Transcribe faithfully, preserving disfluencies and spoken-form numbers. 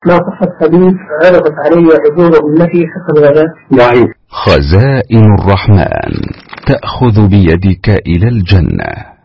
ما صح الحديث عرضت علي عبور أمتي حتى الغداء ضعيف. خزائن الرحمن تأخذ بيدك إلى الجنة.